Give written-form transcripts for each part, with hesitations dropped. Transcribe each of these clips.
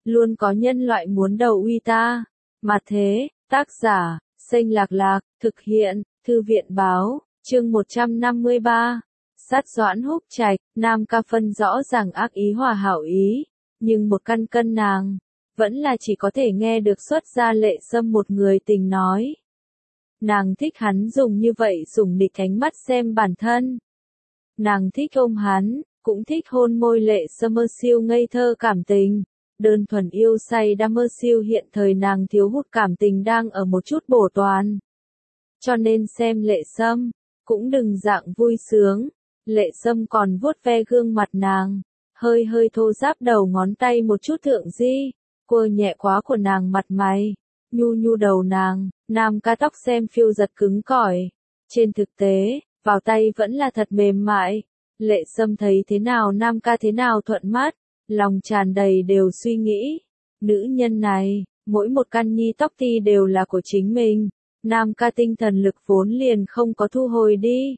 luôn có nhân loại muốn đầu uy ta. Mà thế, tác giả, Xanh Lạc Lạc, thực hiện, Thư viện báo, chương 153. Sát Doãn Húc Trạch, Nam Ca phân rõ ràng ác ý hòa hảo ý, nhưng một căn cân nàng, vẫn là chỉ có thể nghe được xuất ra Lệ Sâm một người tình nói. Nàng thích hắn dùng như vậy dùng địch ánh mắt xem bản thân. Nàng thích ôm hắn, cũng thích hôn môi Lệ Sâm mơ siêu ngây thơ cảm tình. Đơn thuần yêu say đam mơ siêu hiện thời nàng thiếu hụt cảm tình đang ở một chút bổ toàn. Cho nên xem Lệ Sâm, cũng đừng dạng vui sướng. Lệ Sâm còn vuốt ve gương mặt nàng, hơi hơi thô ráp đầu ngón tay một chút thượng di, quơ nhẹ quá của nàng mặt mày, nhu nhu đầu nàng, Nam Ca tóc xem phiêu giật cứng cỏi. Trên thực tế, vào tay vẫn là thật mềm mại. Lệ Sâm thấy thế nào Nam Ca thế nào thuận mắt, lòng tràn đầy đều suy nghĩ. Nữ nhân này, mỗi một căn nhi tóc ti đều là của chính mình. Nam Ca tinh thần lực vốn liền không có thu hồi đi.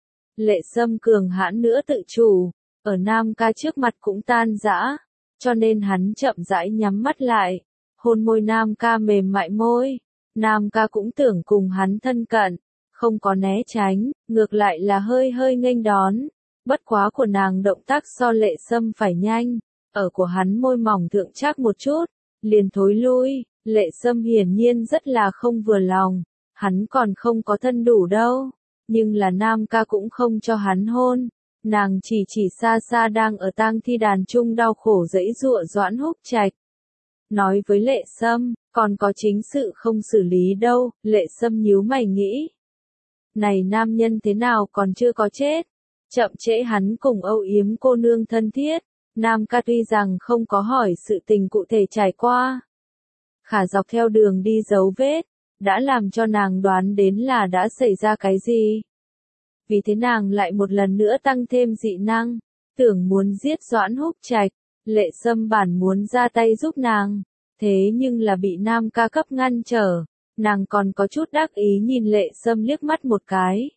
Lệ Sâm cường hãn nữa tự chủ, ở Nam Ca trước mặt cũng tan rã, cho nên hắn chậm rãi nhắm mắt lại, hôn môi Nam Ca mềm mại môi. Nam Ca cũng tưởng cùng hắn thân cận, không có né tránh, ngược lại là hơi hơi nghênh đón. Bất quá của nàng động tác so Lệ Sâm phải nhanh, ở của hắn môi mỏng thượng chắc một chút, liền thối lui. Lệ Sâm hiển nhiên rất là không vừa lòng, hắn còn không có thân đủ đâu. Nhưng là Nam Ca cũng không cho hắn hôn, nàng chỉ xa xa đang ở tang thi đàn chung đau khổ dẫy dụa Doãn Húc Trạch. Nói với Lệ Sâm, còn có chính sự không xử lý đâu. Lệ Sâm nhíu mày nghĩ. Này nam nhân thế nào còn chưa có chết? Chậm trễ hắn cùng âu yếm cô nương thân thiết. Nam Ca tuy rằng không có hỏi sự tình cụ thể trải qua, khả dọc theo đường đi dấu vết, đã làm cho nàng đoán đến là đã xảy ra cái gì. Vì thế nàng lại một lần nữa tăng thêm dị năng, tưởng muốn giết Doãn Húc Trạch. Lệ Sâm bản muốn ra tay giúp nàng, thế nhưng là bị Nam Ca cấp ngăn trở. Nàng còn có chút đắc ý nhìn Lệ Sâm liếc mắt một cái.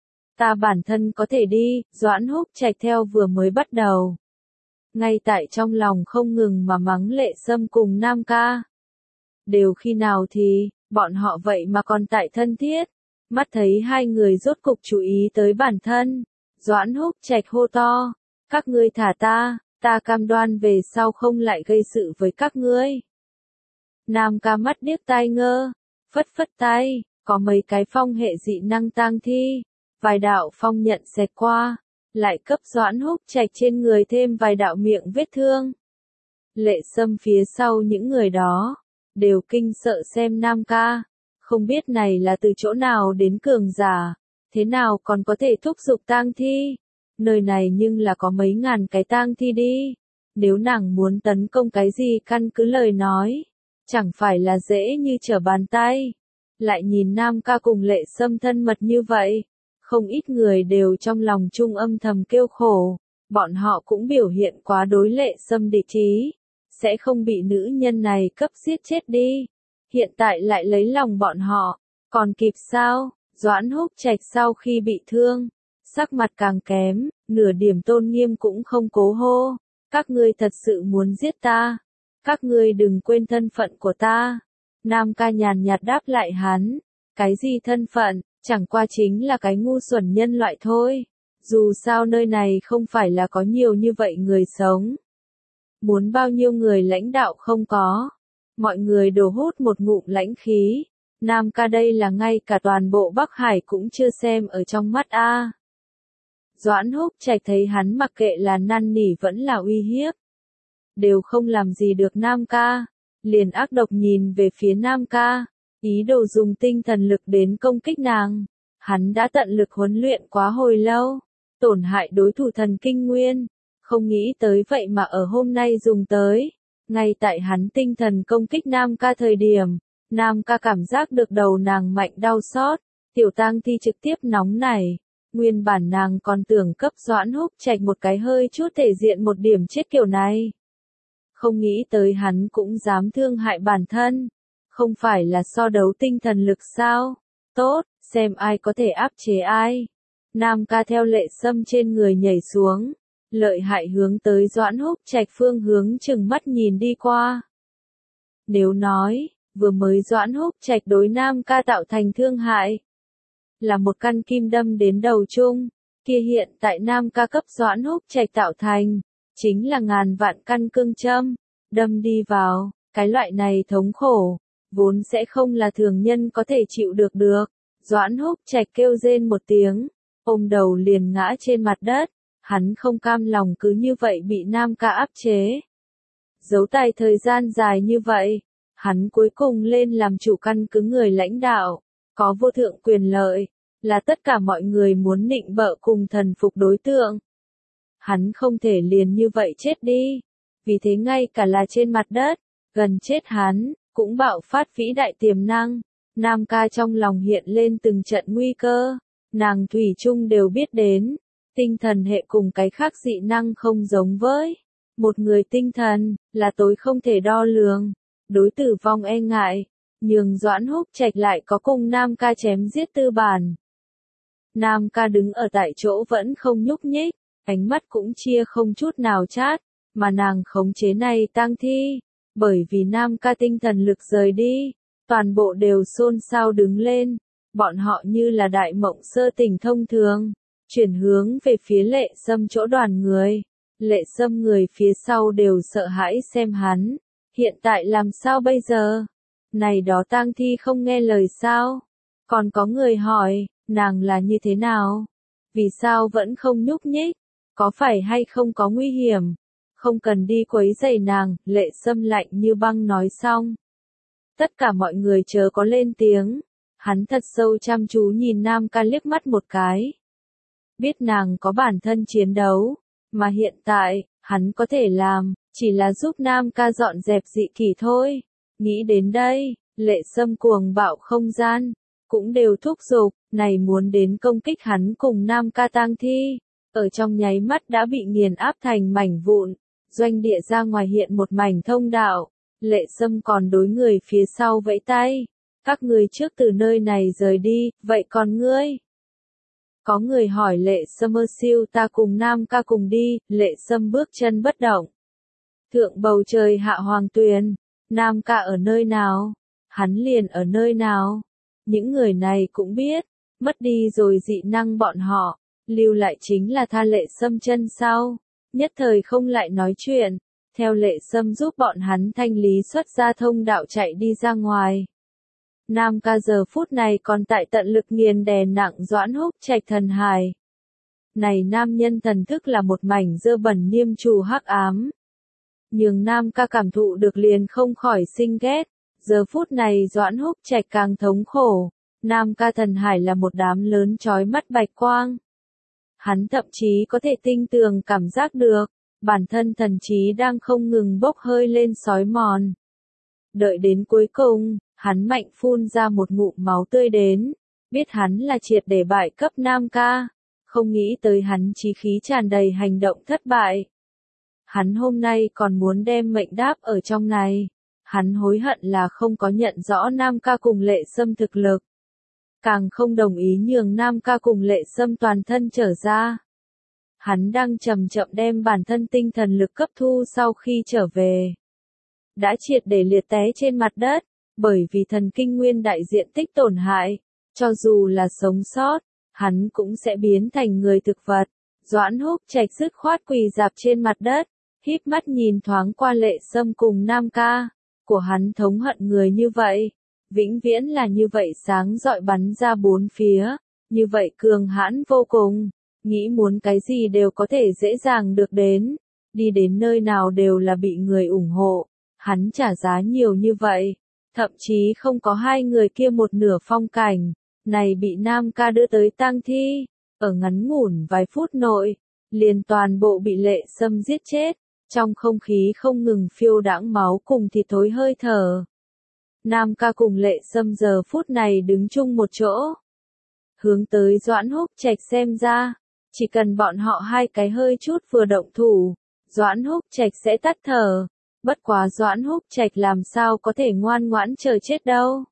Ta bản thân có thể đi. Doãn Húc Trạch theo vừa mới bắt đầu, ngay tại trong lòng không ngừng mà mắng Lệ Sâm cùng Nam Ca. Đều khi nào thì, bọn họ vậy mà còn tại thân thiết. Mắt thấy hai người rốt cục chú ý tới bản thân, Doãn Húc Trạch hô to, các ngươi thả ta cam đoan về sau không lại gây sự với các ngươi. Nam Ca mắt điếc tai ngơ, phất phất tay, có mấy cái phong hệ dị năng tang thi, vài đạo phong nhận xẹt qua, lại cấp Doãn Húc Trạch trên người thêm vài đạo miệng vết thương. Lệ Sâm phía sau những người đó, đều kinh sợ xem Nam Ca, không biết này là từ chỗ nào đến cường giả, thế nào còn có thể thúc giục tang thi. Nơi này nhưng là có mấy ngàn cái tang thi đi, nếu nàng muốn tấn công cái gì căn cứ lời nói, chẳng phải là dễ như trở bàn tay. Lại nhìn Nam Ca cùng Lệ Sâm thân mật như vậy, không ít người đều trong lòng chung âm thầm kêu khổ, bọn họ cũng biểu hiện quá đối Lệ Sâm địch ý, sẽ không bị nữ nhân này cấp giết chết đi. Hiện tại lại lấy lòng bọn họ, còn kịp sao? Doãn Húc Trạch sau khi bị thương, sắc mặt càng kém, nửa điểm tôn nghiêm cũng không cố hô. Các ngươi thật sự muốn giết ta? Các ngươi đừng quên thân phận của ta. Nam Ca nhàn nhạt đáp lại hắn, cái gì thân phận, chẳng qua chính là cái ngu xuẩn nhân loại thôi. Dù sao nơi này không phải là có nhiều như vậy người sống. Muốn bao nhiêu người lãnh đạo không có. Mọi người đổ hút một ngụm lãnh khí. Nam Ca đây là ngay cả toàn bộ Bắc Hải cũng chưa xem ở trong mắt a. Doãn Húc Trạch thấy hắn mặc kệ là năn nỉ vẫn là uy hiếp, đều không làm gì được Nam Ca, liền ác độc nhìn về phía Nam Ca, ý đồ dùng tinh thần lực đến công kích nàng. Hắn đã tận lực huấn luyện quá hồi lâu, tổn hại đối thủ thần kinh nguyên, không nghĩ tới vậy mà ở hôm nay dùng tới. Ngay tại hắn tinh thần công kích Nam Ca thời điểm, Nam Ca cảm giác được đầu nàng mạnh đau xót, tiểu tang thi trực tiếp nóng nảy. Nguyên bản nàng còn tưởng cấp Doãn Húc Trạch một cái hơi chút thể diện một điểm chết kiểu này. Không nghĩ tới hắn cũng dám thương hại bản thân. Không phải là so đấu tinh thần lực sao? Tốt, xem ai có thể áp chế ai. Nam Ca theo Lệ Sâm trên người nhảy xuống, lợi hại hướng tới Doãn Húc Trạch phương hướng chừng mắt nhìn đi qua. Nếu nói, vừa mới Doãn Húc Trạch đối Nam ca tạo thành thương hại, là một căn kim đâm đến đầu chung, kia hiện tại Nam ca cấp Doãn Húc Trạch tạo thành, chính là ngàn vạn căn cương châm, đâm đi vào, cái loại này thống khổ, vốn sẽ không là thường nhân có thể chịu được được. Doãn Húc Trạch kêu rên một tiếng, ôm đầu liền ngã trên mặt đất, hắn không cam lòng cứ như vậy bị Nam ca áp chế. Giấu tài thời gian dài như vậy, hắn cuối cùng lên làm chủ căn cứ người lãnh đạo, có vô thượng quyền lợi, là tất cả mọi người muốn nịnh bợ cùng thần phục đối tượng. Hắn không thể liền như vậy chết đi, vì thế ngay cả là trên mặt đất, gần chết hắn, cũng bạo phát vĩ đại tiềm năng. Nam ca trong lòng hiện lên từng trận nguy cơ, nàng thủy chung đều biết đến, tinh thần hệ cùng cái khác dị năng không giống với. Một người tinh thần, là tối không thể đo lường, đối tử vong e ngại, nhường Doãn Húc Trạch lại có cùng Nam ca chém giết tư bản. Nam ca đứng ở tại chỗ vẫn không nhúc nhích, ánh mắt cũng chia không chút nào chát, mà nàng khống chế này tang thi, bởi vì Nam ca tinh thần lực rời đi, toàn bộ đều xôn xao đứng lên, bọn họ như là đại mộng sơ tỉnh thông thường, chuyển hướng về phía Lệ Sâm chỗ đoàn người. Lệ Sâm người phía sau đều sợ hãi xem hắn, hiện tại làm sao bây giờ? Này đó tang thi không nghe lời sao? Còn có người hỏi, nàng là như thế nào? Vì sao vẫn không nhúc nhích? Có phải hay không có nguy hiểm? Không cần đi quấy rầy nàng, Lệ Sâm lạnh như băng nói xong. Tất cả mọi người chớ có lên tiếng, hắn thật sâu chăm chú nhìn Nam ca liếc mắt một cái. Biết nàng có bản thân chiến đấu. Mà hiện tại, hắn có thể làm, chỉ là giúp Nam ca dọn dẹp dị kỷ thôi. Nghĩ đến đây, Lệ Sâm cuồng bạo không gian, cũng đều thúc giục, này muốn đến công kích hắn cùng Nam ca tang thi. Ở trong nháy mắt đã bị nghiền áp thành mảnh vụn, doanh địa ra ngoài hiện một mảnh thông đạo. Lệ Sâm còn đối người phía sau vẫy tay. Các người trước từ nơi này rời đi, vậy còn ngươi? Có người hỏi Lệ Sâm siêu ta cùng Nam ca cùng đi, Lệ Sâm bước chân bất động. Thượng bầu trời hạ hoàng tuyền, Nam ca ở nơi nào? Hắn liền ở nơi nào? Những người này cũng biết, mất đi rồi dị năng bọn họ, lưu lại chính là tha Lệ Sâm chân sau. Nhất thời không lại nói chuyện, theo Lệ Sâm giúp bọn hắn thanh lý xuất ra thông đạo chạy đi ra ngoài. Nam ca giờ phút này còn tại tận lực nghiền đè nặng Doãn Húc Trạch thần hài. Này nam nhân thần thức là một mảnh dơ bẩn niêm trù hắc ám. Nhưng Nam ca cảm thụ được liền không khỏi sinh ghét. Giờ phút này Doãn Húc Trạch càng thống khổ. Nam ca thần hải là một đám lớn chói mắt bạch quang. Hắn thậm chí có thể tinh tường cảm giác được, bản thân thần trí đang không ngừng bốc hơi lên sói mòn. Đợi đến cuối cùng, hắn mạnh phun ra một ngụm máu tươi đến, biết hắn là triệt để bại cấp Nam ca, không nghĩ tới hắn chí khí tràn đầy hành động thất bại. Hắn hôm nay còn muốn đem mệnh đáp ở trong này, hắn hối hận là không có nhận rõ Nam ca cùng Lệ Sâm thực lực. Càng không đồng ý nhường Nam ca cùng Lệ Sâm toàn thân trở ra. Hắn đang chậm chậm đem bản thân tinh thần lực cấp thu sau khi trở về. Đã triệt để liệt té trên mặt đất, bởi vì thần kinh nguyên đại diện tích tổn hại. Cho dù là sống sót, hắn cũng sẽ biến thành người thực vật. Doãn Húc Trạch dứt khoát quỳ dạp trên mặt đất, híp mắt nhìn thoáng qua Lệ Sâm cùng Nam ca. Của hắn thống hận người như vậy, vĩnh viễn là như vậy sáng rọi bắn ra bốn phía, như vậy cường hãn vô cùng, nghĩ muốn cái gì đều có thể dễ dàng được đến, đi đến nơi nào đều là bị người ủng hộ, hắn trả giá nhiều như vậy, thậm chí không có hai người kia một nửa phong cảnh, này bị Nam ca đưa tới tang thi, ở ngắn ngủn vài phút nội, liền toàn bộ bị Lệ Sâm giết chết, trong không khí không ngừng phiêu đãng máu cùng thịt thối hơi thở. Nam ca cùng Lệ Sâm giờ phút này đứng chung một chỗ. Hướng tới Doãn Húc Trạch xem ra, chỉ cần bọn họ hai cái hơi chút vừa động thủ, Doãn Húc Trạch sẽ tắt thở. Bất quá Doãn Húc Trạch làm sao có thể ngoan ngoãn chờ chết đâu.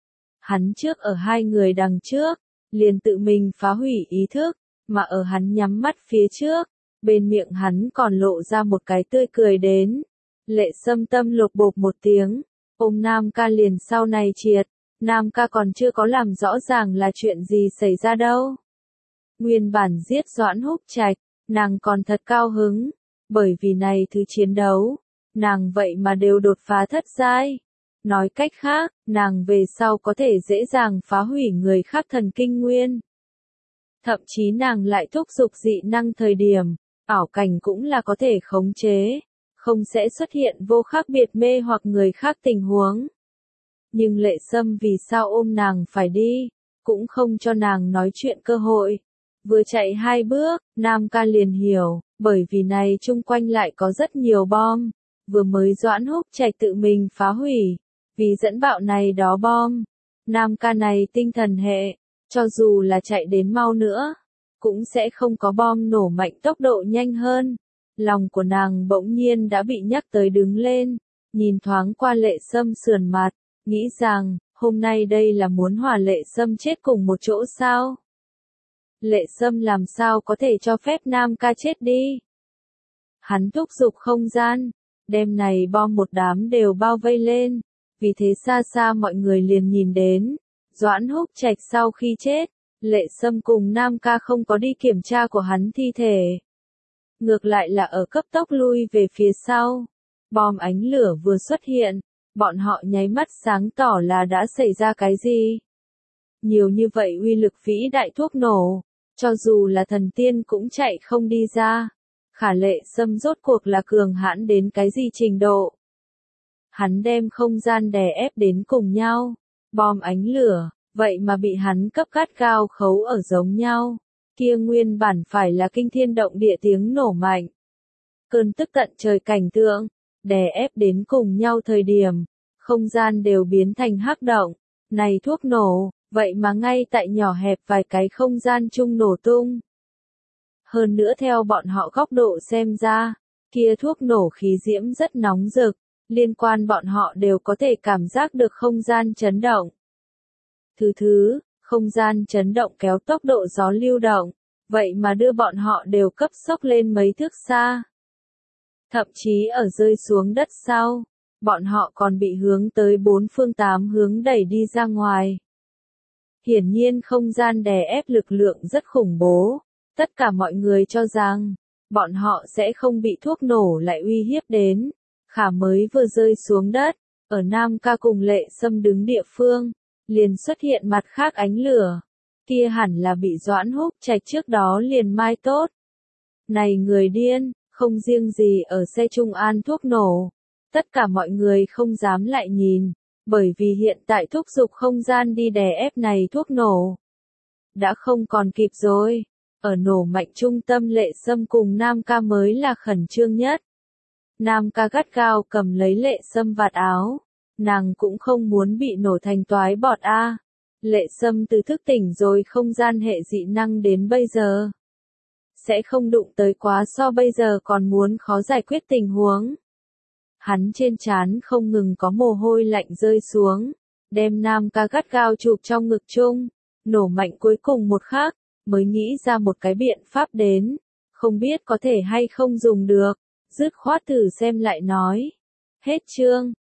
Hắn trước ở hai người đằng trước, liền tự mình phá hủy ý thức, mà ở hắn nhắm mắt phía trước, bên miệng hắn còn lộ ra một cái tươi cười đến. Lệ Sâm tâm lột bột một tiếng, ôm Nam ca liền sau này triệt, Nam ca còn chưa có làm rõ ràng là chuyện gì xảy ra đâu. Nguyên bản giết Doãn Húc Trạch, nàng còn thật cao hứng, bởi vì này thứ chiến đấu, nàng vậy mà đều đột phá thất giai. Nói cách khác, nàng về sau có thể dễ dàng phá hủy người khác thần kinh nguyên. Thậm chí nàng lại thúc giục dị năng thời điểm, ảo cảnh cũng là có thể khống chế, không sẽ xuất hiện vô khác biệt mê hoặc người khác tình huống. Nhưng Lệ Sâm vì sao ôm nàng phải đi, cũng không cho nàng nói chuyện cơ hội. Vừa chạy 2 bước, Nam ca liền hiểu, bởi vì này chung quanh lại có rất nhiều bom, vừa mới Doãn Húc Trạch tự mình phá hủy, vì dẫn bạo này đó bom. Nam ca này tinh thần hệ, cho dù là chạy đến mau nữa, cũng sẽ không có bom nổ mạnh tốc độ nhanh hơn. Lòng của nàng bỗng nhiên đã bị nhắc tới đứng lên, nhìn thoáng qua Lệ Sâm sườn mặt, nghĩ rằng, hôm nay đây là muốn hòa Lệ Sâm chết cùng một chỗ sao? Lệ Sâm làm sao có thể cho phép Nam ca chết đi? Hắn thúc giục không gian, đem này bom một đám đều bao vây lên, vì thế xa xa mọi người liền nhìn đến, Doãn Húc Trạch sau khi chết, Lệ Sâm cùng Nam ca không có đi kiểm tra của hắn thi thể. Ngược lại là ở cấp tốc lui về phía sau, bom ánh lửa vừa xuất hiện, bọn họ nháy mắt sáng tỏ là đã xảy ra cái gì. Nhiều như vậy uy lực vĩ đại thuốc nổ, cho dù là thần tiên cũng chạy không đi ra. Khả Lệ Sâm rốt cuộc là cường hãn đến cái gì trình độ. Hắn đem không gian đè ép đến cùng nhau, bom ánh lửa, vậy mà bị hắn cấp cắt gao khấu ở giống nhau. Kia nguyên bản phải là kinh thiên động địa tiếng nổ mạnh. Cơn tức tận trời cảnh tượng, đè ép đến cùng nhau thời điểm, không gian đều biến thành hắc động. Này thuốc nổ, vậy mà ngay tại nhỏ hẹp vài cái không gian chung nổ tung. Hơn nữa theo bọn họ góc độ xem ra, kia thuốc nổ khí diễm rất nóng rực, liên quan bọn họ đều có thể cảm giác được không gian chấn động. Thứ, không gian chấn động kéo tốc độ gió lưu động, vậy mà đưa bọn họ đều cấp sốc lên mấy thước xa. Thậm chí ở rơi xuống đất sau, bọn họ còn bị hướng tới 4 phương 8 hướng đẩy đi ra ngoài. Hiển nhiên không gian đè ép lực lượng rất khủng bố, tất cả mọi người cho rằng, bọn họ sẽ không bị thuốc nổ lại uy hiếp đến. Khả mới vừa rơi xuống đất, ở Nam ca cùng Lệ Sâm đứng địa phương, liền xuất hiện mặt khác ánh lửa. Kia hẳn là bị Doãn Húc Trạch trước đó liền mai tốt. Này người điên, không riêng gì ở xe Trung An thuốc nổ. Tất cả mọi người không dám lại nhìn, bởi vì hiện tại thúc giục không gian đi đè ép này thuốc nổ. Đã không còn kịp rồi, ở nổ mạnh trung tâm Lệ Sâm cùng Nam ca mới là khẩn trương nhất. Nam ca gắt gao cầm lấy Lệ Sâm vạt áo, nàng cũng không muốn bị nổ thành toái bọt a. Lệ Sâm từ thức tỉnh rồi không gian hệ dị năng đến bây giờ. Sẽ không đụng tới quá so bây giờ còn muốn khó giải quyết tình huống. Hắn trên trán không ngừng có mồ hôi lạnh rơi xuống, đem Nam ca gắt gao chụp trong ngực chung, nổ mạnh cuối cùng một khắc, mới nghĩ ra một cái biện pháp đến, không biết có thể hay không dùng được, dứt khoát thử xem lại nói. Hết chương.